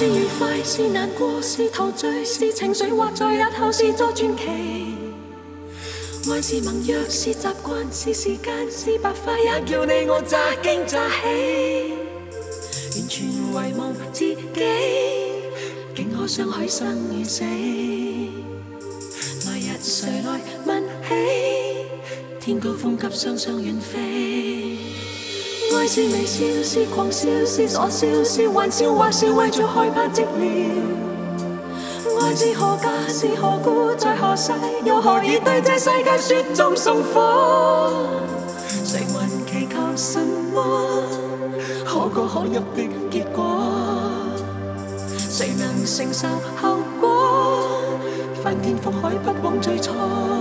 是愉快，是難過，是陶醉，是情緒，或在日後是作傳奇。愛是盟約，是習慣，是時間，是白髮，也叫你我乍驚乍喜。完全遺忘自己，竟可相許生與死。來日誰來問起？天高風急，雙雙遠飛。愛是微笑，是狂笑，是傻笑，是玩笑，或是為著害怕寂寥。愛是何價，是何故，在何世，又何以對這世界雪中送火？誰還祈求什麼可歌可泣的結果？誰能承受後果？翻天覆海，不枉最初。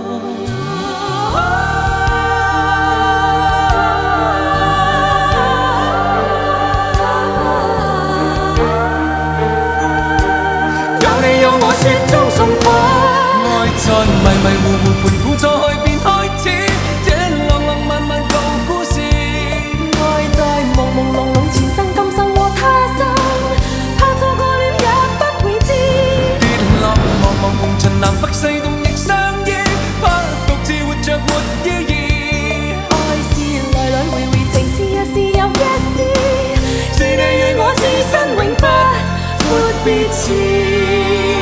雪中送火，愛在迷迷糊糊盤古錯去便開始，這浪浪漫漫舊故事。愛在朦朦朧朧前生今生和他生，怕錯過了也不會知。跌落茫茫紅塵南北西東亦相依，怕獨自活着沒意義。愛是來來回回，情是一時又一時，是你與我此生永不闊別時。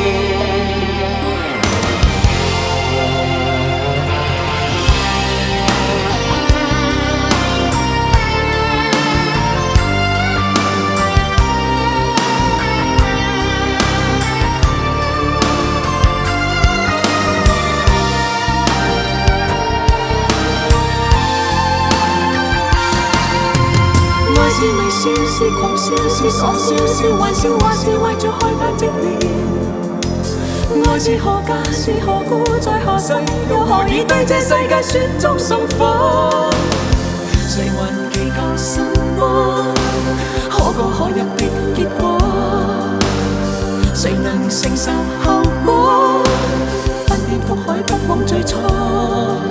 是微笑，是狂笑，是傻笑，是玩笑，或是為著害怕寂寥。愛是何價，是何故，在何世，又何以對這世界雪中送火？誰還祈求什麼可歌可泣的結果？誰能承受後果？翻天覆海，不枉最初。